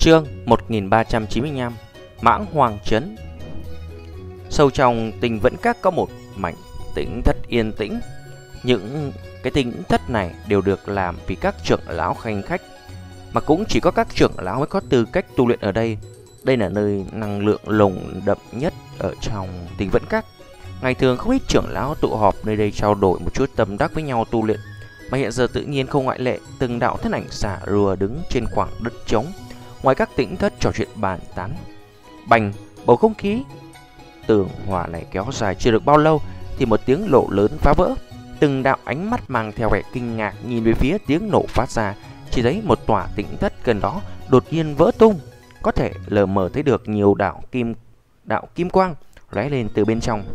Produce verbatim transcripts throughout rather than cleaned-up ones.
Chương một nghìn ba trăm chín mươi lăm. Mãng Hoàng Trấn. Sâu trong Tinh Vẫn Các có một mảnh tĩnh thất yên tĩnh. Những cái tĩnh thất này đều được làm vì các trưởng lão khanh khách, mà cũng chỉ có các trưởng lão mới có tư cách tu luyện ở đây. Đây là nơi năng lượng lồng đậm nhất ở trong Tinh Vẫn Các. Ngày thường không ít trưởng lão tụ họp nơi đây trao đổi một chút tâm đắc với nhau tu luyện, mà hiện giờ tự nhiên không ngoại lệ. Từng đạo thân ảnh xả rùa đứng trên khoảng đất trống ngoài các tĩnh thất trò chuyện bàn tán. Bành, bầu không khí tường hòa này kéo dài chưa được bao lâu thì một tiếng nổ lớn phá vỡ. Từng đạo ánh mắt mang theo vẻ kinh ngạc nhìn về phía tiếng nổ phát ra, chỉ thấy một tòa tĩnh thất gần đó đột nhiên vỡ tung, có thể lờ mờ thấy được nhiều đạo kim đạo kim quang lóe lên từ bên trong.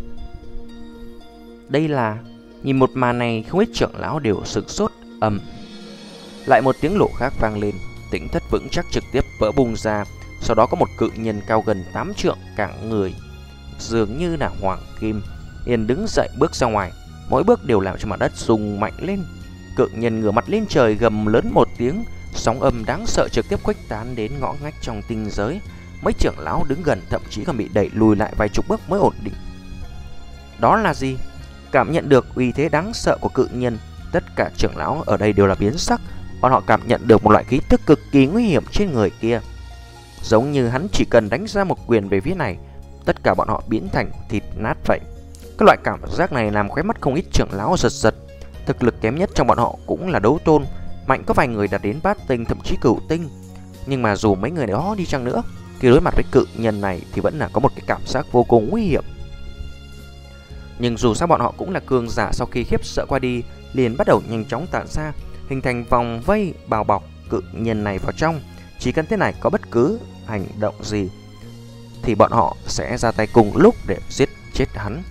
Đây là... Nhìn một màn này, không ít trưởng lão đều sửng sốt. Ầm, lại một tiếng nổ khác vang lên, tĩnh thất vững chắc trực tiếp vỡ bung ra. Sau đó có một cự nhân cao gần tám trượng, cả người dường như là hoàng kim, liền đứng dậy bước ra ngoài. Mỗi bước đều làm cho mặt đất rung mạnh lên. Cự nhân ngửa mặt lên trời gầm lớn một tiếng, sóng âm đáng sợ trực tiếp khuếch tán đến ngõ ngách trong tinh giới. Mấy trưởng lão đứng gần thậm chí còn bị đẩy lùi lại vài chục bước mới ổn định. Đó là gì? Cảm nhận được uy thế đáng sợ của cự nhân, tất cả trưởng lão ở đây đều là biến sắc. Bọn họ cảm nhận được một loại khí tức cực kỳ nguy hiểm trên người kia, giống như hắn chỉ cần đánh ra một quyền về phía này, tất cả bọn họ biến thành thịt nát vậy. Cái loại cảm giác này làm khóe mắt không ít trưởng lão giật giật. Thực lực kém nhất trong bọn họ cũng là đấu tôn, mạnh có vài người đạt đến bát tinh, thậm chí cửu tinh. Nhưng mà dù mấy người đó đi chăng nữa, khi đối mặt với cự nhân này thì vẫn là có một cái cảm giác vô cùng nguy hiểm. Nhưng dù sao bọn họ cũng là cường giả, sau khi khiếp sợ qua đi liền bắt đầu nhanh chóng tản ra, hình thành vòng vây bao bọc cự nhân này vào trong. Chỉ cần thế này có bất cứ hành động gì thì bọn họ sẽ ra tay cùng lúc để giết chết hắn.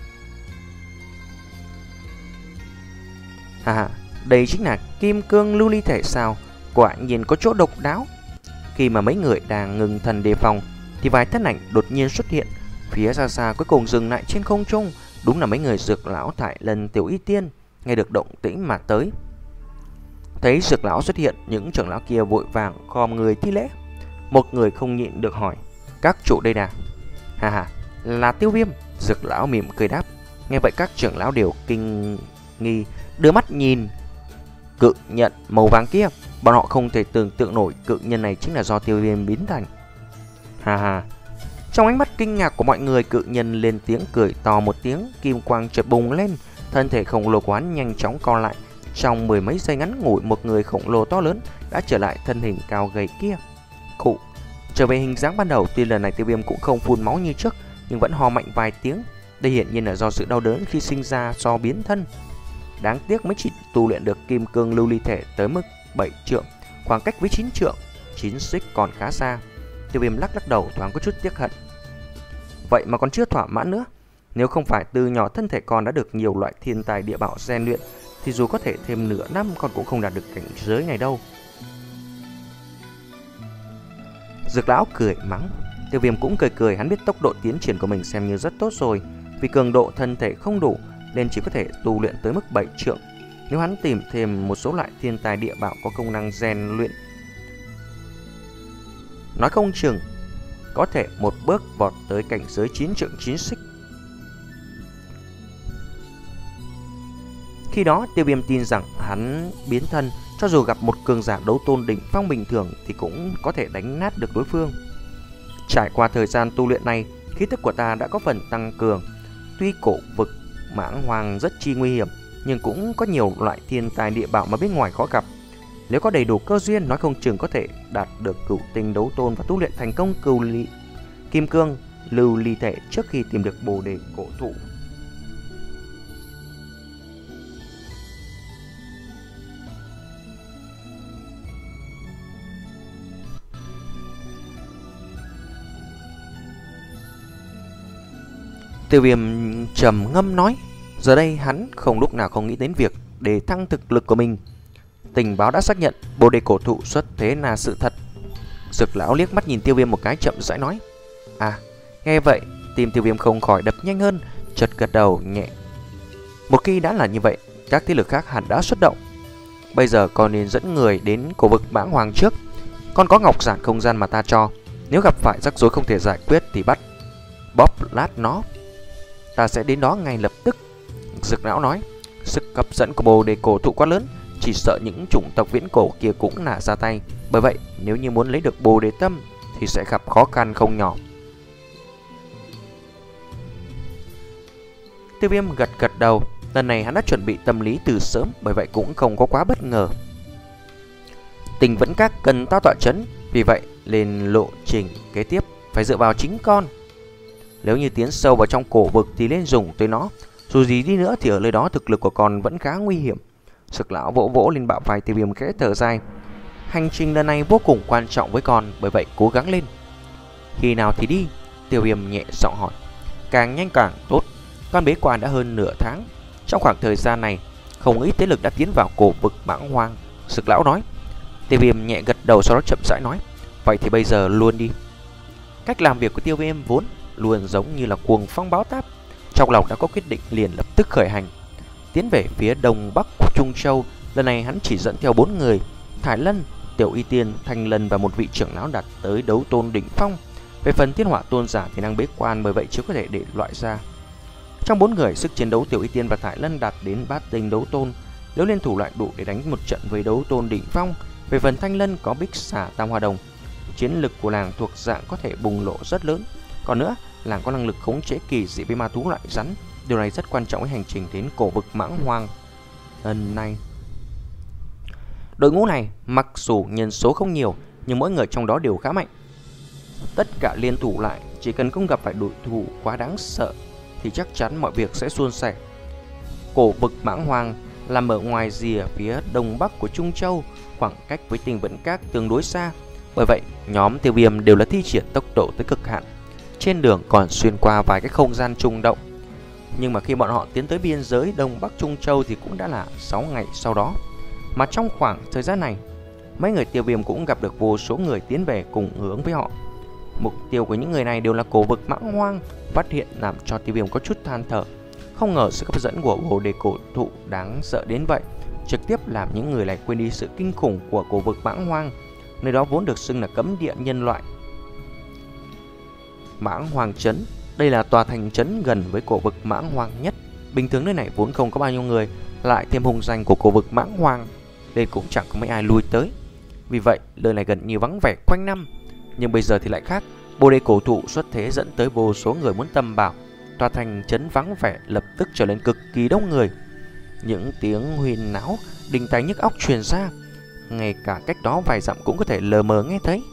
À, đây chính là kim cương lưu ly thể sao? Quả nhiên có chỗ độc đáo. Khi mà mấy người đang ngừng thần đề phòng thì vài thân ảnh đột nhiên xuất hiện phía xa xa, cuối cùng dừng lại trên không trung. Đúng là mấy người Dược lão Thải Lân, Tiểu Y Tiên. Nghe được động tĩnh mà tới. Thấy Dược lão xuất hiện, những trưởng lão kia vội vàng khom người thi lễ. Một người không nhịn được hỏi: các chủ đây nè? Hà hà, là Tiêu Viêm. Dược lão mỉm cười đáp. Nghe vậy các trưởng lão đều kinh nghi, đưa mắt nhìn cự nhân màu vàng kia. Bọn họ không thể tưởng tượng nổi cự nhân này chính là do Tiêu Viêm biến thành. Hà hà. Trong ánh mắt kinh ngạc của mọi người, cự nhân lên tiếng cười to một tiếng, kim quang chợt bùng lên, thân thể khổng lồ của hắn nhanh chóng co lại. Trong mười mấy giây ngắn ngủi, một người khổng lồ to lớn đã trở lại thân hình cao gầy kia. Khụ, trở về hình dáng ban đầu. Tuy lần này Tiêu Viêm cũng không phun máu như trước, nhưng vẫn ho mạnh vài tiếng. Đây hiển nhiên là do sự đau đớn khi sinh ra do biến thân. Đáng tiếc mới chỉ tu luyện được kim cương lưu ly thể tới mức bảy trượng, khoảng cách với chín trượng, chín xích còn khá xa. Tiêu Viêm lắc lắc đầu, thoáng có chút tiếc hận. Vậy mà còn chưa thỏa mãn nữa. Nếu không phải từ nhỏ thân thể con đã được nhiều loại thiên tài địa bảo rèn luyện thì dù có thể thêm nửa năm con cũng không đạt được cảnh giới này đâu. Dược lão cười mắng. Tiêu Viêm cũng cười cười, hắn biết tốc độ tiến triển của mình xem như rất tốt rồi. Vì cường độ thân thể không đủ nên chỉ có thể tu luyện tới mức bảy trượng. Nếu hắn tìm thêm một số loại thiên tài địa bảo có công năng rèn luyện, nói không chừng có thể một bước vọt tới cảnh giới chín trượng chín xích. Khi đó Tiêu Viêm tin rằng hắn biến thân, cho dù gặp một cường giả đấu tôn đỉnh phong bình thường thì cũng có thể đánh nát được đối phương. Trải qua thời gian tu luyện này, khí tức của ta đã có phần tăng cường. Tuy cổ vực Mãng Hoàng rất chi nguy hiểm, nhưng cũng có nhiều loại thiên tài địa bảo mà bên ngoài khó gặp. Nếu có đầy đủ cơ duyên, nói không chừng có thể đạt được cửu tinh đấu tôn và tu luyện thành công cửu ly kim cương lưu ly thể trước khi tìm được bồ đề cổ thụ. Tiêu Viêm trầm ngâm nói. Giờ đây hắn không lúc nào không nghĩ đến việc để thăng thực lực của mình. Tình báo đã xác nhận bồ đề cổ thụ xuất thế là sự thật. Dược lão liếc mắt nhìn Tiêu Viêm một cái, chậm rãi nói. À, nghe vậy tim Tiêu Viêm không khỏi đập nhanh hơn, chợt gật đầu nhẹ. Một khi đã là như vậy, các thế lực khác hẳn đã xuất động. Bây giờ còn nên dẫn người đến cổ vực Mãng Hoàng trước. Còn có ngọc giản không gian mà ta cho, nếu gặp phải rắc rối không thể giải quyết thì bắt bóp lát nó. Ta sẽ đến đó ngay lập tức. Dực lão nói. Sức hấp dẫn của bồ đề cổ thụ quá lớn, chỉ sợ những chủng tộc viễn cổ kia cũng nả ra tay. Bởi vậy nếu như muốn lấy được bồ đề tâm thì sẽ gặp khó khăn không nhỏ. Tiêu Viêm gật gật đầu. Lần này hắn đã chuẩn bị tâm lý từ sớm, bởi vậy cũng không có quá bất ngờ. Tình vẫn các cần tao tọa chấn, vì vậy lên lộ trình kế tiếp phải dựa vào chính con. Nếu như tiến sâu vào trong cổ vực thì nên dùng tới nó. Dù gì đi nữa thì ở nơi đó thực lực của con vẫn khá nguy hiểm. Sực lão vỗ vỗ lên bạo vai Tiêu Viêm khẽ thở dài. Hành trình lần này vô cùng quan trọng với con, bởi vậy cố gắng lên. Khi nào thì đi? Tiêu Viêm nhẹ giọng hỏi. Càng nhanh càng tốt. Con bế quan đã hơn nửa tháng. Trong khoảng thời gian này, không ít thế lực đã tiến vào cổ vực Mãng Hoang. Sực lão nói. Tiêu Viêm nhẹ gật đầu, sau đó chậm rãi nói. Vậy thì bây giờ luôn đi. Cách làm việc của Tiêu Viêm vốn luôn giống như là cuồng phong báo táp. Trong lòng đã có quyết định liền lập tức khởi hành, tiến về phía đông bắc của Trung Châu. Lần này hắn chỉ dẫn theo bốn người: Thải Lân, Tiểu Y Tiên, Thanh Lân và một vị trưởng lão đạt tới đấu tôn đỉnh phong. Về phần Thiên Hỏa tôn giả thì đang bế quan, bởi vậy chưa có thể để loại ra. Trong bốn người, sức chiến đấu Tiểu Y Tiên và Thải Lân đạt đến bát tinh đấu tôn, nếu liên thủ lại đủ để đánh một trận với đấu tôn đỉnh phong. Về phần Thanh Lân có Bích Xà Tam Hoa Đồng, chiến lực của nàng thuộc dạng có thể bùng nổ rất lớn. Còn nữa, làng có năng lực khống chế kỳ dị với ma thú loại rắn. Điều này rất quan trọng với hành trình đến cổ vực Mãng Hoang lần này. Đội ngũ này mặc dù nhân số không nhiều, nhưng mỗi người trong đó đều khá mạnh. Tất cả liên thủ lại, chỉ cần không gặp phải đối thủ quá đáng sợ thì chắc chắn mọi việc sẽ suôn sẻ. Cổ vực Mãng Hoang nằm ở ngoài rìa phía đông bắc của Trung Châu, khoảng cách với Tinh Vẫn Các tương đối xa. Bởi vậy, nhóm Tiêu Viêm đều là thi triển tốc độ tới cực hạn. Trên đường còn xuyên qua vài cái không gian trùng động. Nhưng mà khi bọn họ tiến tới biên giới đông bắc Trung Châu thì cũng đã là sáu ngày sau đó. Mà trong khoảng thời gian này, mấy người Tiêu Viêm cũng gặp được vô số người tiến về cùng hướng với họ. Mục tiêu của những người này đều là cổ vực Mãng Hoang. Phát hiện làm cho Tiêu Viêm có chút than thở. Không ngờ sự hấp dẫn của bồ đề cổ thụ đáng sợ đến vậy, trực tiếp làm những người này quên đi sự kinh khủng của cổ vực Mãng Hoang. Nơi đó vốn được xưng là cấm địa nhân loại. Mãng Hoang Trấn, đây là tòa thành trấn gần với cổ vực Mãng Hoang nhất. Bình thường nơi này vốn không có bao nhiêu người, lại thêm hung danh của cổ vực Mãng Hoang nên cũng chẳng có mấy ai lui tới. Vì vậy nơi này gần như vắng vẻ quanh năm. Nhưng bây giờ thì lại khác. Bồ đề cổ thụ xuất thế dẫn tới vô số người muốn tầm bảo. Tòa thành trấn vắng vẻ lập tức trở nên cực kỳ đông người. Những tiếng huyên náo đình tai nhức óc truyền ra, ngay cả cách đó vài dặm cũng có thể lờ mờ nghe thấy.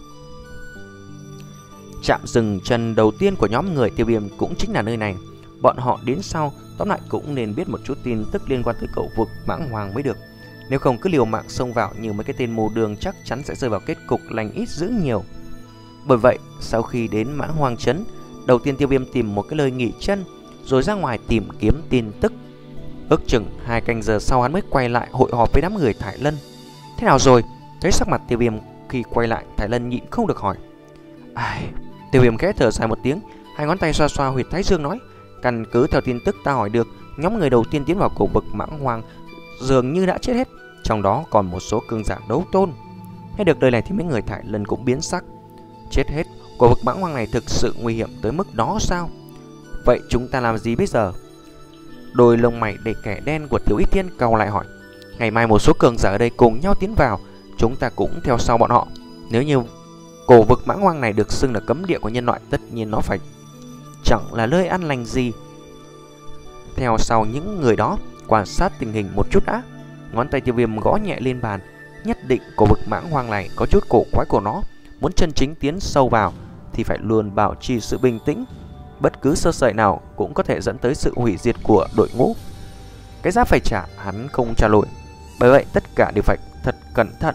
Trạm dừng chân đầu tiên của nhóm người Tiêu Viêm cũng chính là nơi này. Bọn họ đến sau, tóm lại cũng nên biết một chút tin tức liên quan tới cổ vực Mãng Hoang mới được. Nếu không cứ liều mạng xông vào như mấy cái tên mù đường, chắc chắn sẽ rơi vào kết cục lành ít dữ nhiều. Bởi vậy, sau khi đến Mãng Hoang Trấn, đầu tiên Tiêu Viêm tìm một cái nơi nghỉ chân, rồi ra ngoài tìm kiếm tin tức. Ước chừng hai canh giờ sau hắn mới quay lại hội họp với đám người Thải Lân. Thế nào rồi? Thấy sắc mặt Tiêu Viêm khi quay lại, Thải Lân nhịn không được hỏi. Ai... Tiêu Viêm khẽ thở dài một tiếng, hai ngón tay xoa xoa huyệt thái dương nói. Căn cứ theo tin tức ta hỏi được, nhóm người đầu tiên tiến vào cổ vực Mãng Hoang dường như đã chết hết, trong đó còn một số cường giả đấu tôn. Nghe được lời này thì mấy người Thải Lân cũng biến sắc. Chết hết? Cổ vực Mãng Hoang này thực sự nguy hiểm tới mức đó sao? Vậy chúng ta làm gì bây giờ? Đôi lông mày đầy kẻ đen của Tiểu Y Tiên cau lại hỏi. Ngày mai một số cường giả ở đây cùng nhau tiến vào, chúng ta cũng theo sau bọn họ. Nếu như cổ vực Mãng Hoang này được xưng là cấm địa của nhân loại, tất nhiên nó phải chẳng là nơi an lành gì. Theo sau những người đó, quan sát tình hình một chút đã. Ngón tay Tiêu Viêm gõ nhẹ lên bàn. Nhất định cổ vực Mãng Hoang này có chút cổ quái của nó. Muốn chân chính tiến sâu vào thì phải luôn bảo trì sự bình tĩnh. Bất cứ sơ sẩy nào cũng có thể dẫn tới sự hủy diệt của đội ngũ. Cái giá phải trả hắn không trả nổi. Bởi vậy tất cả đều phải thật cẩn thận.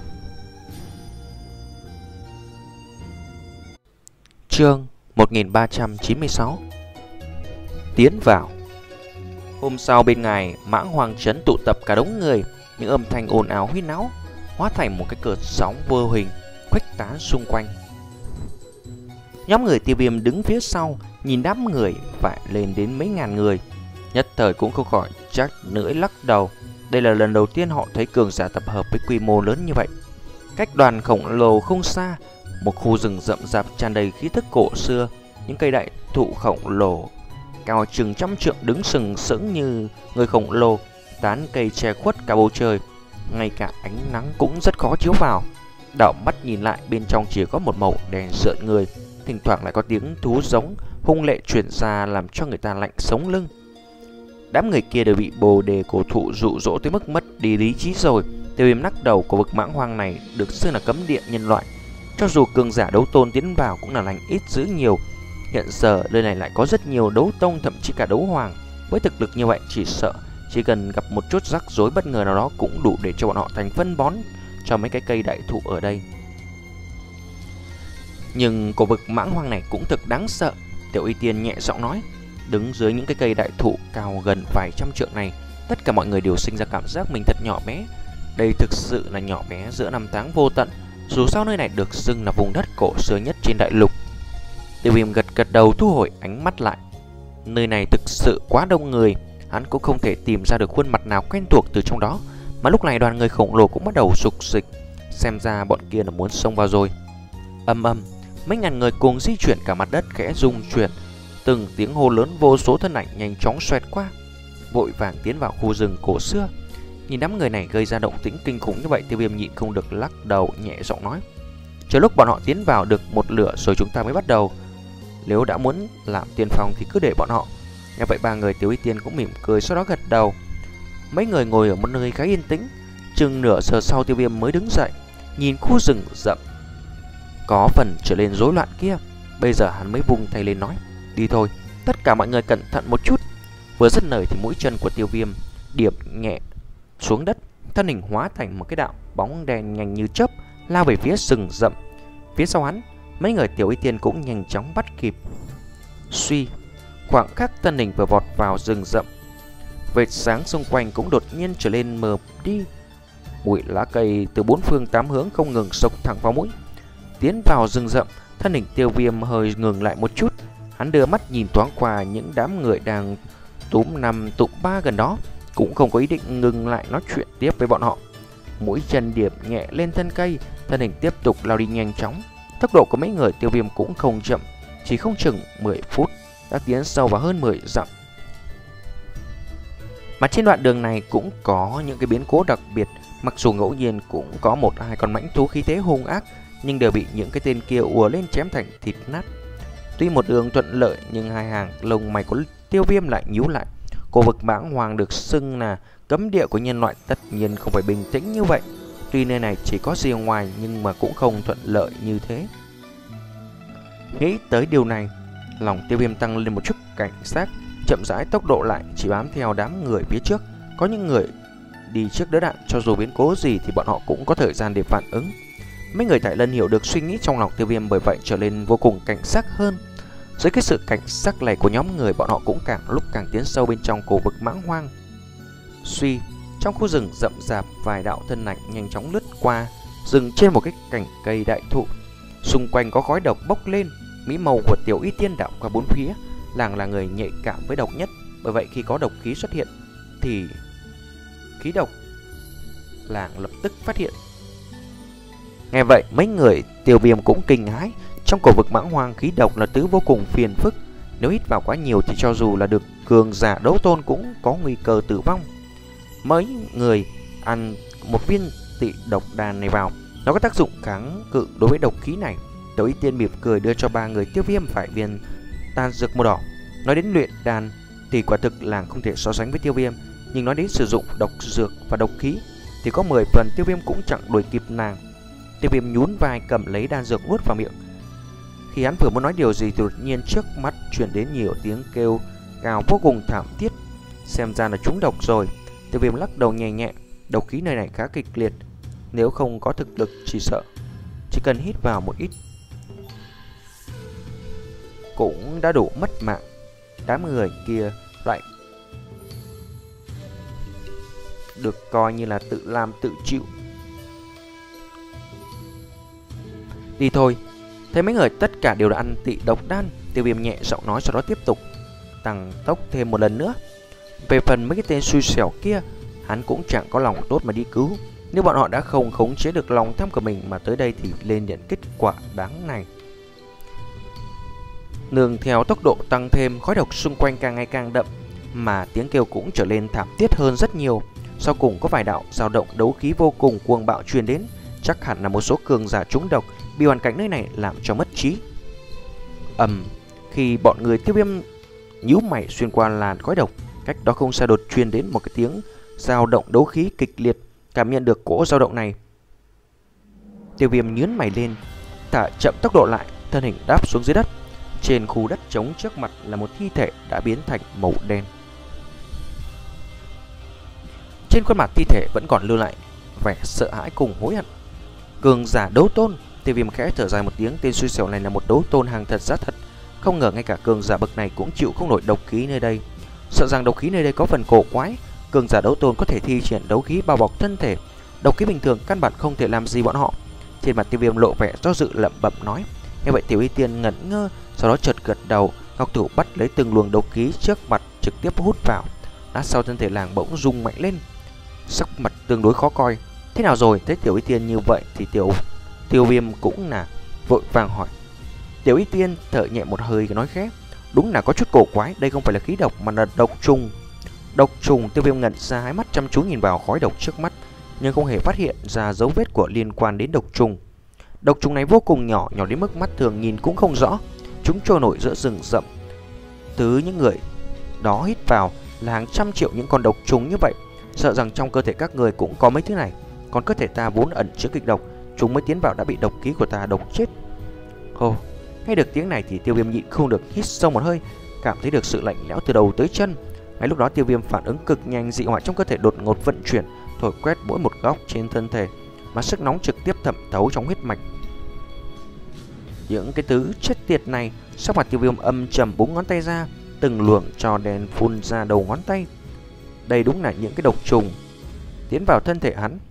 Chương một nghìn ba trăm chín mươi sáu. Tiến vào. Hôm sau bên ngoài Mãng Hoang Trấn tụ tập cả đống người. Những âm thanh ồn ào huyên náo hóa thành một cái cơn sóng vô hình khuếch tán xung quanh. Nhóm người Tiêu Viêm đứng phía sau, nhìn đám người phải lên đến mấy ngàn người, nhất thời cũng không khỏi chắc nưỡi lắc đầu. Đây là lần đầu tiên họ thấy cường giả tập hợp với quy mô lớn như vậy. Cách đoàn khổng lồ không xa, một khu rừng rậm rạp tràn đầy khí tức cổ xưa. Những cây đại thụ khổng lồ cao chừng trăm trượng đứng sừng sững như người khổng lồ, tán cây che khuất cả bầu trời, ngay cả ánh nắng cũng rất khó chiếu vào. Đảo mắt nhìn lại, bên trong chỉ có một màu đen rợn người, thỉnh thoảng lại có tiếng thú giống hung lệ truyền ra làm cho người ta lạnh sống lưng. Đám người kia đều bị bồ đề cổ thụ dụ dỗ tới mức mất đi lý trí rồi. Tiêu Viêm nắc đầu của vực mãng hoang này được xưng là cấm địa nhân loại. Cho dù cường giả đấu tôn tiến vào cũng là lành ít dữ nhiều. Hiện giờ nơi này lại có rất nhiều đấu tông, thậm chí cả đấu hoàng. Với thực lực như vậy, chỉ sợ chỉ cần gặp một chút rắc rối bất ngờ nào đó cũng đủ để cho bọn họ thành phân bón cho mấy cái cây đại thụ ở đây. Nhưng cổ vực mãng hoang này cũng thực đáng sợ. Tiểu Y Tiên nhẹ giọng nói. Đứng dưới những cái cây đại thụ cao gần vài trăm trượng này, tất cả mọi người đều sinh ra cảm giác mình thật nhỏ bé. Đây thực sự là nhỏ bé giữa năm tháng vô tận. Dù sao nơi này được xưng là vùng đất cổ xưa nhất trên đại lục. Tiêu Viêm gật gật đầu, thu hồi ánh mắt lại. Nơi này thực sự quá đông người, hắn cũng không thể tìm ra được khuôn mặt nào quen thuộc từ trong đó. Mà lúc này đoàn người khổng lồ cũng bắt đầu sục dịch. Xem ra bọn kia là muốn xông vào rồi. Âm âm, mấy ngàn người cùng di chuyển, cả mặt đất khẽ rung chuyển. Từng tiếng hô lớn, vô số thân ảnh nhanh chóng xoẹt qua, vội vàng tiến vào khu rừng cổ xưa. Nhìn đám người này gây ra động tĩnh kinh khủng như vậy, Tiêu Viêm nhịn không được lắc đầu nhẹ giọng nói. Chờ lúc bọn họ tiến vào được một lửa rồi chúng ta mới bắt đầu. Nếu đã muốn làm tiên phong thì cứ để bọn họ. Nghe vậy ba người Tiểu Y Tiên cũng mỉm cười, sau đó gật đầu. Mấy người ngồi ở một nơi khá yên tĩnh. Chừng nửa giờ sau, Tiêu Viêm mới đứng dậy, nhìn khu rừng rậm có phần trở lên rối loạn kia. Bây giờ hắn mới vung tay lên nói. Đi thôi, tất cả mọi người cẩn thận một chút. Vừa dứt lời thì mũi chân của Tiêu Viêm điểm nhẹ xuống đất, thân hình hóa thành một cái đạo bóng đen nhanh như chớp lao về phía rừng rậm. Phía sau hắn, mấy người Tiểu Y Tiên cũng nhanh chóng bắt kịp. Suy, khoảng khắc thân hình vừa vọt vào rừng rậm, vệt sáng xung quanh cũng đột nhiên trở lên mờ đi. Bụi lá cây từ bốn phương tám hướng không ngừng xộc thẳng vào mũi. Tiến vào rừng rậm, thân hình Tiêu Viêm hơi ngừng lại một chút. Hắn đưa mắt nhìn thoáng qua những đám người đang túm năm tụm ba gần đó, cũng không có ý định ngừng lại nói chuyện tiếp với bọn họ. Mũi chân điểm nhẹ lên thân cây, thân hình tiếp tục lao đi nhanh chóng. Tốc độ của mấy người Tiêu Viêm cũng không chậm, chỉ không chừng mười phút đã tiến sâu vào hơn mười dặm. Mà trên đoạn đường này cũng có những cái biến cố đặc biệt. Mặc dù ngẫu nhiên cũng có một hai con mãnh thú khí thế hung ác, nhưng đều bị những cái tên kia ùa lên chém thành thịt nát. Tuy một đường thuận lợi nhưng hai hàng lông mày của Tiêu Viêm lại nhíu lại. Cổ vực mãng hoàng được xưng là cấm địa của nhân loại tất nhiên không phải bình tĩnh như vậy. Tuy nơi này chỉ có rìa ngoài nhưng mà cũng không thuận lợi như thế. Nghĩ tới điều này, lòng Tiêu Viêm tăng lên một chút cảnh giác, chậm rãi tốc độ lại, chỉ bám theo đám người phía trước. Có những người đi trước đỡ đạn, cho dù biến cố gì thì bọn họ cũng có thời gian để phản ứng. Mấy người Tại Lân hiểu được suy nghĩ trong lòng Tiêu Viêm, bởi vậy trở nên vô cùng cảnh giác hơn. Dưới cái sự cảnh giác này của nhóm người, bọn họ cũng càng lúc càng tiến sâu bên trong cổ vực mãng hoang. Suy, trong khu rừng rậm rạp, vài đạo thân ảnh nhanh chóng lướt qua, dừng trên một cái cành cây đại thụ. Xung quanh có khói độc bốc lên, mỹ màu của Tiểu Y Tiên đảo qua bốn phía. Làng là người nhạy cảm với độc nhất, bởi vậy khi có độc khí xuất hiện thì khí độc làng lập tức phát hiện. Nghe vậy, mấy người Tiêu Viêm cũng kinh hãi. Trong cổ vực mãng hoang, khí độc là thứ vô cùng phiền phức. Nếu hít vào quá nhiều thì cho dù là được cường giả đấu tôn cũng có nguy cơ tử vong. Mấy người ăn một viên tị độc đan này vào, nó có tác dụng kháng cự đối với độc khí này. Tiểu Y Tiên mỉm cười đưa cho ba người Tiêu Viêm vài viên đan dược màu đỏ. Nói đến luyện đan thì quả thực làng không thể so sánh với Tiêu Viêm, nhưng nói đến sử dụng độc dược và độc khí thì có mười phần Tiêu Viêm cũng chẳng đuổi kịp nàng. Tiêu Viêm nhún vai cầm lấy đan dược nuốt vào miệng. Khi hắn vừa muốn nói điều gì thì đột nhiên trước mắt truyền đến nhiều tiếng kêu gào vô cùng thảm thiết. Xem ra là trúng độc rồi. Tiêu Viêm lắc đầu nhẹ nhẹ. Độc khí nơi này khá kịch liệt, nếu không có thực lực chỉ sợ chỉ cần hít vào một ít cũng đã đủ mất mạng. Đám người kia lại được coi như là tự làm tự chịu. Đi thôi. Thấy mấy người tất cả đều đã ăn tị độc đan, Tiêu Viêm nhẹ giọng nói, sau đó tiếp tục tăng tốc thêm một lần nữa. Về phần mấy cái tên xui xẻo kia, hắn cũng chẳng có lòng tốt mà đi cứu. Nếu bọn họ đã không khống chế được lòng tham của mình mà tới đây thì lên nhận kết quả đáng này. Nương theo tốc độ tăng thêm, khói độc xung quanh càng ngày càng đậm, mà tiếng kêu cũng trở lên thảm thiết hơn rất nhiều. Sau cùng có vài đạo dao động đấu khí vô cùng cuồng bạo truyền đến, chắc hẳn là một số cường giả trúng độc bị hoàn cảnh nơi này làm cho mất trí. Ầm, khi bọn người Tiêu Viêm nhíu mày xuyên qua làn khói độc, cách đó không xa đột truyền đến một cái tiếng dao động đấu khí kịch liệt. Cảm nhận được cỗ dao động này, Tiêu Viêm nhướng mày lên, thả chậm tốc độ lại, thân hình đáp xuống dưới đất. Trên khu đất trống trước mặt là một thi thể đã biến thành màu đen. Trên khuôn mặt thi thể vẫn còn lưu lại vẻ sợ hãi cùng hối hận. Cường giả đấu tôn. Tiêu Viêm khẽ thở dài một tiếng, tên xui xẻo này là một đấu tôn hàng thật giá thật. Không ngờ ngay cả cường giả bậc này cũng chịu không nổi độc khí nơi đây. Sợ rằng độc khí nơi đây có phần cổ quái. Cường giả đấu tôn có thể thi triển đấu khí bao bọc thân thể, độc khí bình thường căn bản không thể làm gì bọn họ. Trên mặt Tiêu Viêm lộ vẻ do dự lẩm bẩm nói. Nghe vậy Tiểu Y Tiên ngẩn ngơ, sau đó chợt gật đầu. Ngọc thủ bắt lấy từng luồng độc khí trước mặt trực tiếp hút vào. Lát sau thân thể làng bỗng rung mạnh lên, sắc mặt tương đối khó coi. Thế nào rồi? Thấy Tiểu Y Tiên như vậy thì Tiểu Tiêu Viêm cũng là vội vàng hỏi. Tiểu Y Tiên thở nhẹ một hơi nói khẽ. Đúng là có chút cổ quái, đây không phải là khí độc mà là độc trùng. Độc trùng. Tiêu Viêm ngẩn ra, hai mắt chăm chú nhìn vào khói độc trước mắt, nhưng không hề phát hiện ra dấu vết của liên quan đến độc trùng. Độc trùng này vô cùng nhỏ, nhỏ đến mức mắt thường nhìn cũng không rõ. Chúng trôi nổi giữa rừng rậm. Từ những người đó hít vào là hàng trăm triệu những con độc trùng như vậy. Sợ rằng trong cơ thể các người cũng có mấy thứ này. Còn cơ thể ta vốn ẩn chứa kịch độc, chúng mới tiến vào đã bị độc khí của ta độc chết. Ồ, nghe được tiếng này thì Tiêu Viêm nhịn không được hít sâu một hơi, cảm thấy được sự lạnh lẽo từ đầu tới chân. Ngay lúc đó Tiêu Viêm phản ứng cực nhanh, dị hỏa trong cơ thể đột ngột vận chuyển, thổi quét mỗi một góc trên thân thể, mà sức nóng trực tiếp thẩm thấu trong huyết mạch. Những cái thứ chết tiệt này. Sắc mặt Tiêu Viêm âm trầm, búng ngón tay ra, từng luồng trò đèn phun ra đầu ngón tay. Đây đúng là những cái độc trùng tiến vào thân thể hắn.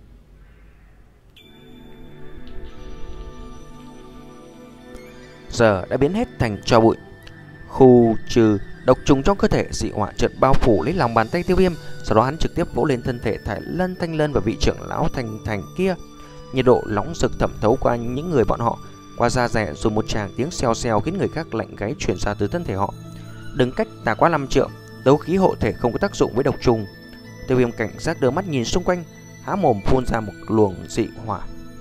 Giờ đã biến hết thành tro bụi. Khu trừ độc trùng trong cơ thể, dị hỏa chợt bao phủ lấy lòng bàn tay Tiêu Viêm. Sau đó hắn trực tiếp vỗ lên thân thể Thải Lân, Thanh Lân và vị trưởng lão Thành Thành kia. Nhiệt độ nóng rực thẩm thấu qua những người bọn họ, qua da dẻ, rồi một tràng tiếng xèo xèo khiến người khác lạnh gáy truyền ra từ thân thể họ. Đừng cách ta quá năm trượng, đấu khí hộ thể không có tác dụng với độc trùng. Tiêu Viêm cảnh giác đưa mắt nhìn xung quanh, há mồm phun ra một luồng dị hỏa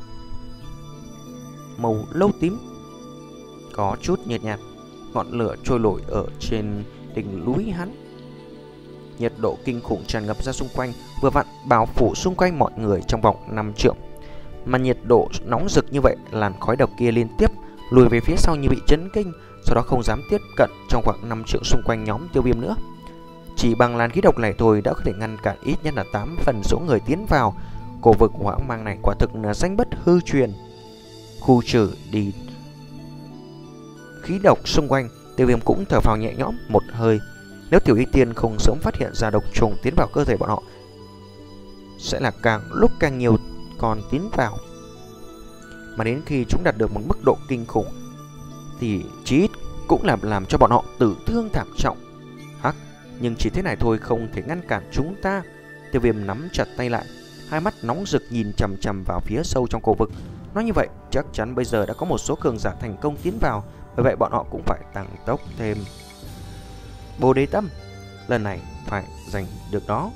màu lâu tím, có chút nhợt nhạt. Ngọn lửa trôi nổi ở trên đỉnh núi hắn. Nhiệt độ kinh khủng tràn ngập ra xung quanh, vừa vặn bao phủ xung quanh mọi người trong vòng năm trượng. Mà nhiệt độ nóng rực như vậy, làn khói độc kia liên tiếp lùi về phía sau như bị chấn kinh, sau đó không dám tiếp cận trong khoảng năm trượng xung quanh nhóm Tiêu Viêm nữa. Chỉ bằng làn khí độc này thôi đã có thể ngăn cản ít nhất là tám phần số người tiến vào cổ vực hoang mang này. Quả thực là danh bất hư truyền. Khu trừ đi khí độc xung quanh, Tiêu Viêm cũng thở phào nhẹ nhõm một hơi. Nếu Tiểu Y Tiên không sớm phát hiện ra độc trùng tiến vào cơ thể bọn họ, sẽ là càng lúc càng nhiều con tiến vào, mà đến khi chúng đạt được một mức độ kinh khủng thì chí ít cũng là làm cho bọn họ tử thương thảm trọng. Hắc, nhưng chỉ thế này thôi không thể ngăn cản chúng ta. Tiêu Viêm nắm chặt tay lại, hai mắt nóng rực nhìn chằm chằm vào phía sâu trong cổ vực. Nói như vậy, chắc chắn bây giờ đã có một số cường giả thành công tiến vào, bởi vậy bọn họ cũng phải tăng tốc thêm. Bồ Đề Tâm, lần này phải giành được đó.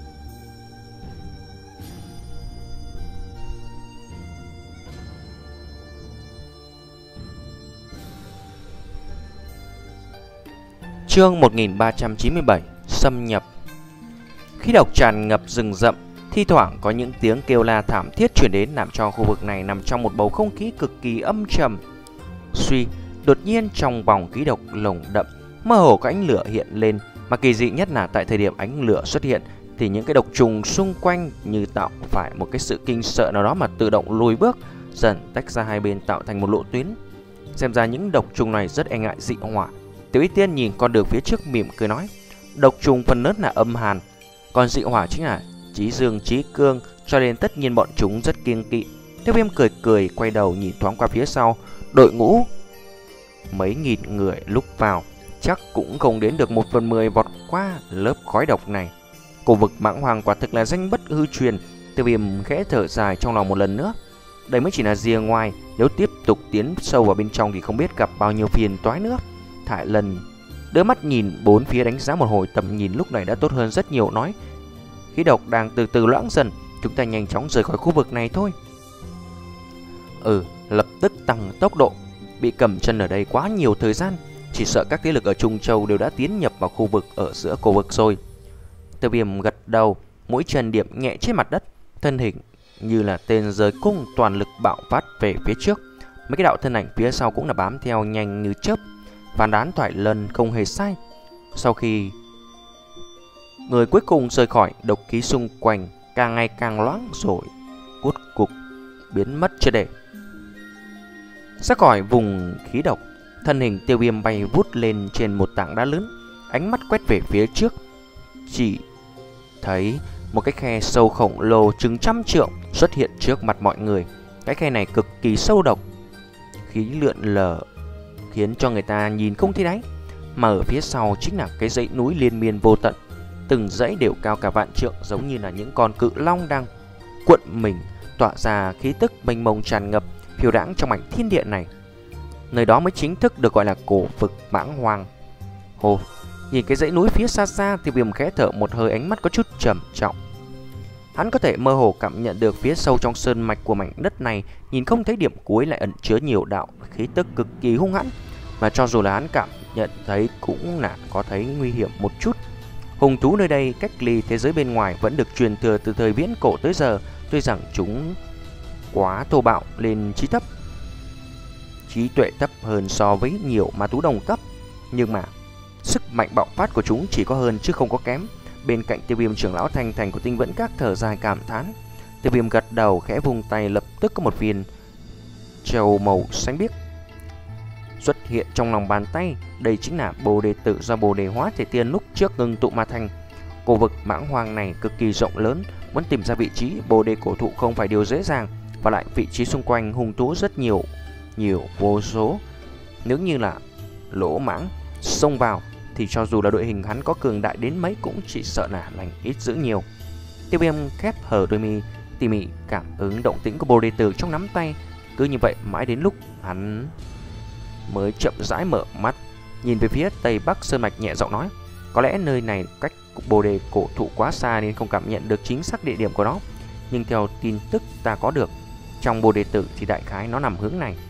Chương một nghìn ba trăm chín mươi bảy, xâm nhập. Khí độc tràn ngập rừng rậm, thi thoảng có những tiếng kêu la thảm thiết truyền đến, làm cho khu vực này nằm trong một bầu không khí cực kỳ âm trầm. Suy, đột nhiên trong vòng khí độc lồng đậm, mơ hồ có ánh lửa hiện lên, mà kỳ dị nhất là tại thời điểm ánh lửa xuất hiện thì những cái độc trùng xung quanh như tạo phải một cái sự kinh sợ nào đó mà tự động lùi bước, dần tách ra hai bên tạo thành một lộ tuyến. Xem ra những độc trùng này rất e ngại dị hỏa. Tiểu Y Tiên nhìn con đường phía trước mỉm cười nói, độc trùng phần lớn là âm hàn, còn dị hỏa chính là chí dương chí cương, cho nên tất nhiên bọn chúng rất kiêng kỵ. Tiêu Viêm cười cười quay đầu nhìn thoáng qua phía sau, đội ngũ mấy nghìn người lúc vào chắc cũng không đến được một phần mười vọt qua lớp khói độc này. Cổ vực Mãng Hoàng quả thực là danh bất hư truyền, Tiêu Viêm khẽ thở dài trong lòng một lần nữa. Đây mới chỉ là rìa ngoài, nếu tiếp tục tiến sâu vào bên trong thì không biết gặp bao nhiêu phiền toái nữa. Thải Lân đưa mắt nhìn bốn phía đánh giá một hồi, tầm nhìn lúc này đã tốt hơn rất nhiều, nói: khí độc đang từ từ loãng dần, chúng ta nhanh chóng rời khỏi khu vực này thôi. Ừ, lập tức tăng tốc độ. Bị cầm chân ở đây quá nhiều thời gian, chỉ sợ các thế lực ở Trung Châu đều đã tiến nhập vào khu vực ở giữa cổ vực rồi. Tiêu Viêm gật đầu, mũi chân điểm nhẹ trên mặt đất, thân hình như là tên rời cung toàn lực bạo phát về phía trước. Mấy cái đạo thân ảnh phía sau cũng là bám theo nhanh như chớp. Phán đoán Thoại Lân không hề sai. Sau khi người cuối cùng rời khỏi, độc khí xung quanh càng ngày càng loãng rồi cốt cục biến mất chưa để. Ra khỏi vùng khí độc, thân hình Tiêu Viêm bay vút lên trên một tảng đá lớn, ánh mắt quét về phía trước, chỉ thấy một cái khe sâu khổng lồ chừng trăm trượng xuất hiện trước mặt mọi người. Cái khe này cực kỳ sâu độc, khí lượn lờ khiến cho người ta nhìn không thấy đáy. Mà ở phía sau chính là cái dãy núi liên miên vô tận, từng dãy đều cao cả vạn trượng, giống như là những con cự long đang cuộn mình, tỏa ra khí tức mênh mông tràn ngập, phiêu đãng trong mảnh thiên địa này. Nơi đó mới chính thức được gọi là cổ vực Mãng Hoang. Hồ, nhìn cái dãy núi phía xa xa, Tiêu Viêm khẽ thở một hơi, ánh mắt có chút trầm trọng. Hắn có thể mơ hồ cảm nhận được phía sâu trong sơn mạch của mảnh đất này, nhìn không thấy điểm cuối lại ẩn chứa nhiều đạo khí tức cực kỳ hung hãn, mà cho dù là hắn cảm nhận thấy cũng là có thấy nguy hiểm một chút. Hung thú nơi đây cách ly thế giới bên ngoài vẫn được truyền thừa từ thời viễn cổ tới giờ, tuy rằng chúng quá thô bạo lên trí thấp, trí tuệ thấp hơn so với nhiều ma thú đồng cấp, nhưng mà sức mạnh bạo phát của chúng chỉ có hơn chứ không có kém. Bên cạnh Tiêu Viêm, trưởng lão Thanh Thành của Tinh Vẫn Các thở dài cảm thán. Tiêu Viêm gật đầu khẽ vung tay, lập tức có một viên châu màu xanh biếc xuất hiện trong lòng bàn tay. Đây chính là Bồ Đề Tử do Bồ Đề Hóa Thể Tiên lúc trước ngưng tụ mà thành. Cổ vực Mãng Hoang này cực kỳ rộng lớn, muốn tìm ra vị trí Bồ Đề cổ thụ không phải điều dễ dàng, và lại vị trí xung quanh hung thú rất nhiều, nhiều vô số. Nếu như là lỗ mãng xông vào thì cho dù là đội hình hắn có cường đại đến mấy cũng chỉ sợ là lành ít dữ nhiều. Tiêu Viêm khép hờ đôi mi, tỉ mỉ cảm ứng động tĩnh của Bồ Đề Tử trong nắm tay. Cứ như vậy mãi đến lúc hắn mới chậm rãi mở mắt, nhìn về phía tây bắc sơn mạch, nhẹ giọng nói: có lẽ nơi này cách Bồ Đề cổ thụ quá xa nên không cảm nhận được chính xác địa điểm của nó, nhưng theo tin tức ta có được, trong Bồ Đề Tử thì đại khái nó nằm hướng này.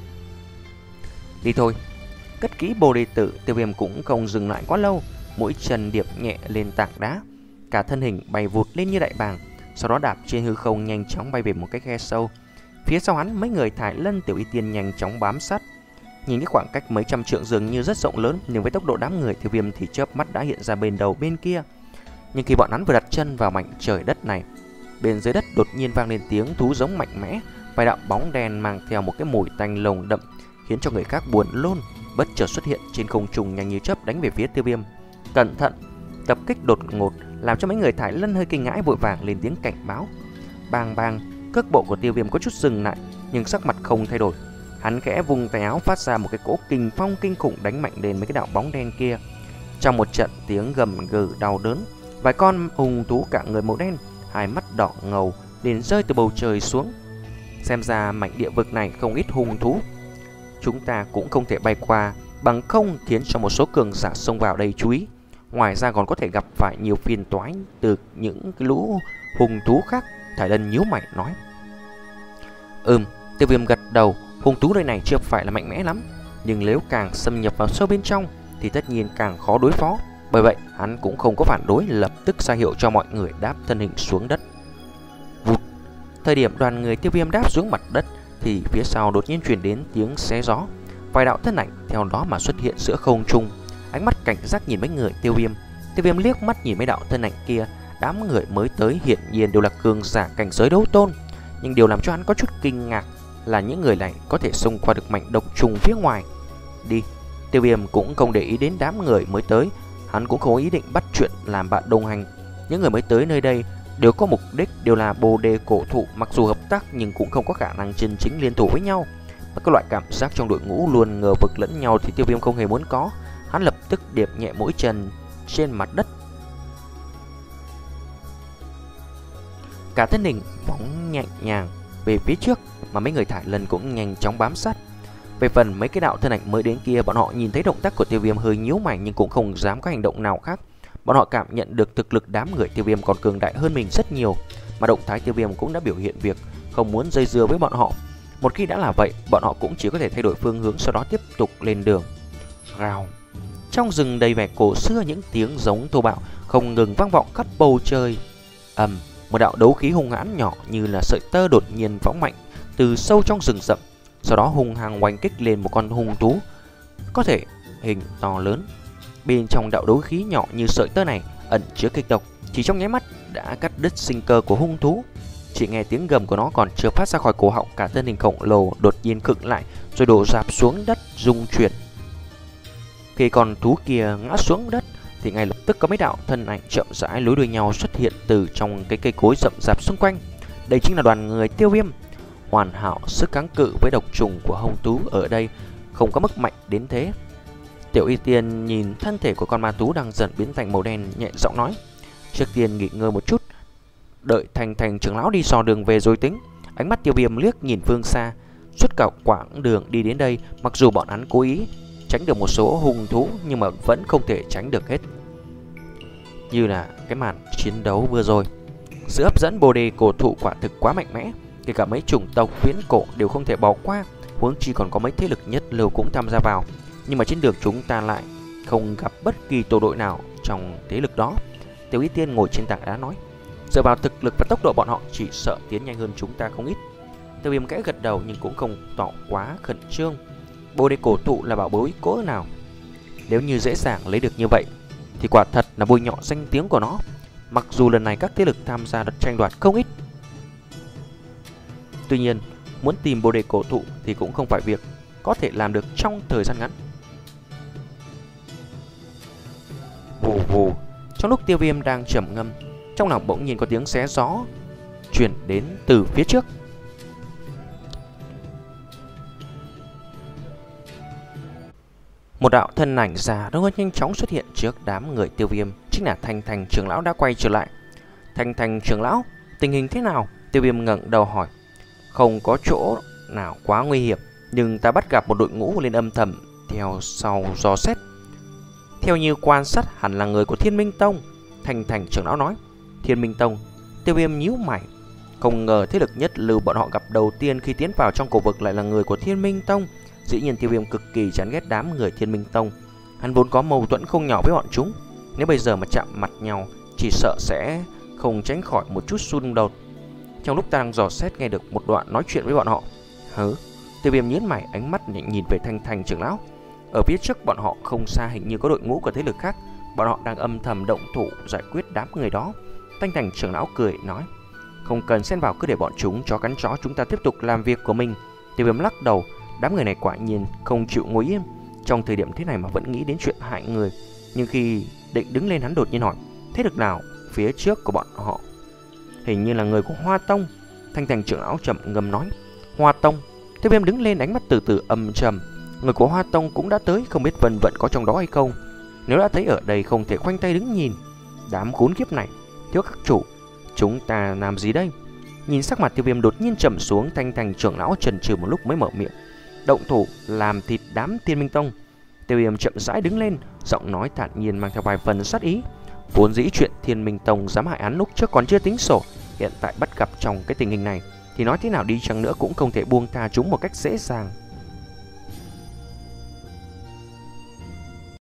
Đi thôi. Cất kỹ Bồ Đề Tử, Tiêu Viêm cũng không dừng lại quá lâu, mũi chân điệp nhẹ lên tảng đá, cả thân hình bay vụt lên như đại bàng, sau đó đạp trên hư không nhanh chóng bay về một cái khe sâu. Phía sau hắn, mấy người Thải Lân, Tiểu Y Tiên nhanh chóng bám sát. Nhìn cái khoảng cách mấy trăm trượng dường như rất rộng lớn, nhưng với tốc độ đám người, Tiêu Viêm thì chớp mắt đã hiện ra bên đầu bên kia. Nhưng khi bọn hắn vừa đặt chân vào mảnh trời đất này, bên dưới đất đột nhiên vang lên tiếng thú giống mạnh mẽ, vài đạo bóng đen mang theo một cái mùi tanh lồng đậm khiến cho người khác buồn nôn, bất chợt xuất hiện trên không trung nhanh như chớp đánh về phía Tiêu Viêm. Cẩn thận! Tập kích đột ngột làm cho mấy người Thải Lân hơi kinh ngãi, vội vàng lên tiếng cảnh báo. Bang bang, cước bộ của Tiêu Viêm có chút dừng lại, nhưng sắc mặt không thay đổi. Hắn khẽ vung tay áo, phát ra một cái cỗ kình phong kinh khủng đánh mạnh lên mấy cái đạo bóng đen kia. Trong một trận tiếng gầm gừ đau đớn, vài con hung thú cả người màu đen, hai mắt đỏ ngầu liền rơi từ bầu trời xuống. Xem ra mảnh địa vực này không ít hung thú, chúng ta cũng không thể bay qua, bằng không khiến cho một số cường giả xông vào đây chú ý. Ngoài ra còn có thể gặp phải nhiều phiền toái từ những cái lũ hung thú khác. Thải Lân nhíu mày nói. Ừm, Tiêu Viêm gật đầu. Hung thú nơi này chưa phải là mạnh mẽ lắm, nhưng nếu càng xâm nhập vào sâu bên trong thì tất nhiên càng khó đối phó. Bởi vậy hắn cũng không có phản đối, lập tức ra hiệu cho mọi người đáp thân hình xuống đất. Vụt. Thời điểm đoàn người Tiêu Viêm đáp xuống mặt đất thì phía sau đột nhiên truyền đến tiếng xé gió, vài đạo thân ảnh theo đó mà xuất hiện giữa không trung. Ánh mắt cảnh giác nhìn mấy người Tiêu Viêm. Tiêu Viêm liếc mắt nhìn mấy đạo thân ảnh kia. Đám người mới tới hiển nhiên đều là cường giả cảnh giới đấu tôn, nhưng điều làm cho hắn có chút kinh ngạc là những người này có thể xông qua được mảnh độc trùng phía ngoài. Đi. Tiêu Viêm cũng không để ý đến đám người mới tới, hắn cũng không có ý định bắt chuyện làm bạn đồng hành. Những người mới tới nơi đây đều có mục đích, đều là Bồ Đề cổ thụ, mặc dù hợp tác nhưng cũng không có khả năng chân chính liên thủ với nhau. Và các loại cảm giác trong đội ngũ luôn ngờ vực lẫn nhau thì Tiêu Viêm không hề muốn có. Hắn lập tức điệp nhẹ mũi chân trên mặt đất, Cả thân hình phóng nhẹ nhàng về phía trước, mà mấy người Thải Lân cũng nhanh chóng bám sát. Về phần mấy cái đạo thân ảnh mới đến kia, bọn họ nhìn thấy động tác của Tiêu Viêm hơi nhíu mày nhưng cũng không dám có hành động nào khác. Bọn họ cảm nhận được thực lực đám người Tiêu Viêm còn cường đại hơn mình rất nhiều, mà động thái Tiêu Viêm cũng đã biểu hiện việc không muốn dây dưa với bọn họ. Một khi đã là vậy, bọn họ cũng chỉ có thể thay đổi phương hướng, sau đó tiếp tục lên đường. Rào. Trong rừng đầy vẻ cổ xưa, những tiếng giống thô bạo không ngừng vang vọng khắp bầu trời. Ầm, một đạo đấu khí hung hãn nhỏ như là sợi tơ đột nhiên phóng mạnh từ sâu trong rừng rậm, sau đó hung hăng oanh kích lên một con hung thú có thể hình to lớn. Bên trong đạo đấu khí nhỏ như sợi tơ này ẩn chứa kịch độc, chỉ trong nháy mắt đã cắt đứt sinh cơ của hung thú. Chỉ nghe tiếng gầm của nó còn chưa phát ra khỏi cổ họng, cả thân hình khổng lồ đột nhiên khựng lại rồi đổ rạp xuống đất rung chuyển. Khi con thú kia ngã xuống đất thì ngay lập tức có mấy đạo thân ảnh chậm rãi nối đuôi nhau xuất hiện từ trong cái cây cối rậm rạp xung quanh. Đây chính là đoàn người Tiêu Viêm. Hoàn hảo sức kháng cự với độc trùng của hung thú ở đây không có mức mạnh đến thế. Tiểu Y Tiên nhìn thân thể của con ma thú đang dần biến thành màu đen, nhẹ giọng nói: trước tiên nghỉ ngơi một chút, đợi Thành Thành trưởng lão đi dò đường về rồi tính. Ánh mắt Tiêu Viêm liếc nhìn phương xa. Suốt cả quãng đường đi đến đây, mặc dù bọn hắn cố ý tránh được một số hung thú nhưng mà vẫn không thể tránh được hết. Như là cái màn chiến đấu vừa rồi, sự hấp dẫn bồ đề cổ thụ quả thực quá mạnh mẽ, kể cả mấy chủng tộc viễn cổ đều không thể bỏ qua, huống chi còn có mấy thế lực nhất lưu cũng tham gia vào. Nhưng mà trên đường chúng ta lại không gặp bất kỳ tổ đội nào trong thế lực đó. Tiểu Y Tiên ngồi trên tảng đá nói: dựa vào thực lực và tốc độ bọn họ chỉ sợ tiến nhanh hơn chúng ta không ít. Tiêu Viêm kẽ gật đầu nhưng cũng không tỏ quá khẩn trương. Bồ đề cổ thụ là bảo bối cỡ nào, nếu như dễ dàng lấy được như vậy thì quả thật là bôi nhọ danh tiếng của nó. Mặc dù lần này các thế lực tham gia đợt tranh đoạt không ít, tuy nhiên muốn tìm bồ đề cổ thụ thì cũng không phải việc có thể làm được trong thời gian ngắn. Vù vù. Trong lúc Tiêu Viêm đang trầm ngâm, trong lòng bỗng nhiên có tiếng xé gió truyền đến từ phía trước. Một đạo thân ảnh già đang nhanh chóng xuất hiện trước đám người Tiêu Viêm, chính là Thành Thành trưởng lão đã quay trở lại. Thành Thành trưởng lão, tình hình thế nào? Tiêu Viêm ngẩng đầu hỏi. Không có chỗ nào quá nguy hiểm, nhưng ta bắt gặp một đội ngũ lên âm thầm theo sau dò xét. Theo như quan sát hẳn là người của Thiên Minh Tông. Thành Thành trưởng lão nói. Thiên Minh Tông? Tiêu Viêm nhíu mày. Không ngờ thế lực nhất lưu bọn họ gặp đầu tiên khi tiến vào trong cổ vực lại là người của Thiên Minh Tông. Dĩ nhiên Tiêu Viêm cực kỳ chán ghét đám người Thiên Minh Tông. Hắn vốn có mâu thuẫn không nhỏ với bọn chúng, nếu bây giờ mà chạm mặt nhau chỉ sợ sẽ không tránh khỏi một chút xung đột. Trong lúc ta đang dò xét nghe được một đoạn nói chuyện với bọn họ. Hứ? Tiêu Viêm nhướng mày, ánh mắt nhìn về Thành Thành trưởng lão. Ở phía trước bọn họ không xa hình như có đội ngũ của thế lực khác, bọn họ đang âm thầm động thủ giải quyết đám người đó. Thành Thành trưởng lão cười nói: không cần xen vào, cứ để bọn chúng chó cắn chó, chúng ta tiếp tục làm việc của mình. Tiêu Viêm lắc đầu. Đám người này quả nhiên không chịu ngồi yên, trong thời điểm thế này mà vẫn nghĩ đến chuyện hại người. Nhưng khi định đứng lên, hắn đột nhiên hỏi: thế lực nào phía trước của bọn họ? Hình như là người của Hoa Tông. Thành Thành trưởng lão chậm ngâm nói: Hoa Tông? Tiêu Viêm đứng lên, ánh mắt từ từ âm trầm. Người của Hoa Tông cũng đã tới, không biết Vân Vận có trong đó hay không. Nếu đã thấy ở đây không thể khoanh tay đứng nhìn. Đám khốn kiếp này, thiếu các chủ, chúng ta làm gì đây? Nhìn sắc mặt Tiêu Viêm đột nhiên trầm xuống, Thành Thành trưởng lão chần chừ một lúc mới mở miệng: động thủ làm thịt đám Thiên Minh Tông. Tiêu Viêm chậm rãi đứng lên, giọng nói thản nhiên mang theo vài phần sát ý. Vốn dĩ chuyện Thiên Minh Tông dám hại hắn lúc trước còn chưa tính sổ, hiện tại bắt gặp trong cái tình hình này thì nói thế nào đi chăng nữa cũng không thể buông tha chúng một cách dễ dàng.